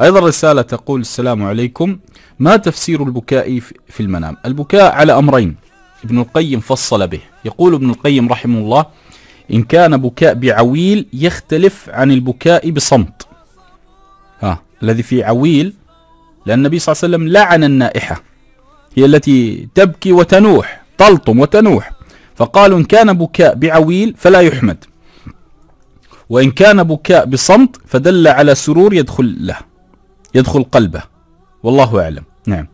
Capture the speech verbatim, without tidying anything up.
أيضا رسالة تقول: السلام عليكم، ما تفسير البكاء في المنام؟ البكاء على أمرين ابن القيم فصل به. يقول ابن القيم رحمه الله: إن كان بكاء بعويل يختلف عن البكاء بصمت. ها الذي في عويل، لأن النبي صلى الله عليه وسلم لعن النائحة، هي التي تبكي وتنوح، تلطم وتنوح، فقالوا إن كان بكاء بعويل فلا يحمد، وإن كان بكاء بصمت فدل على سرور يدخل له، يدخل قلبه، والله أعلم. نعم.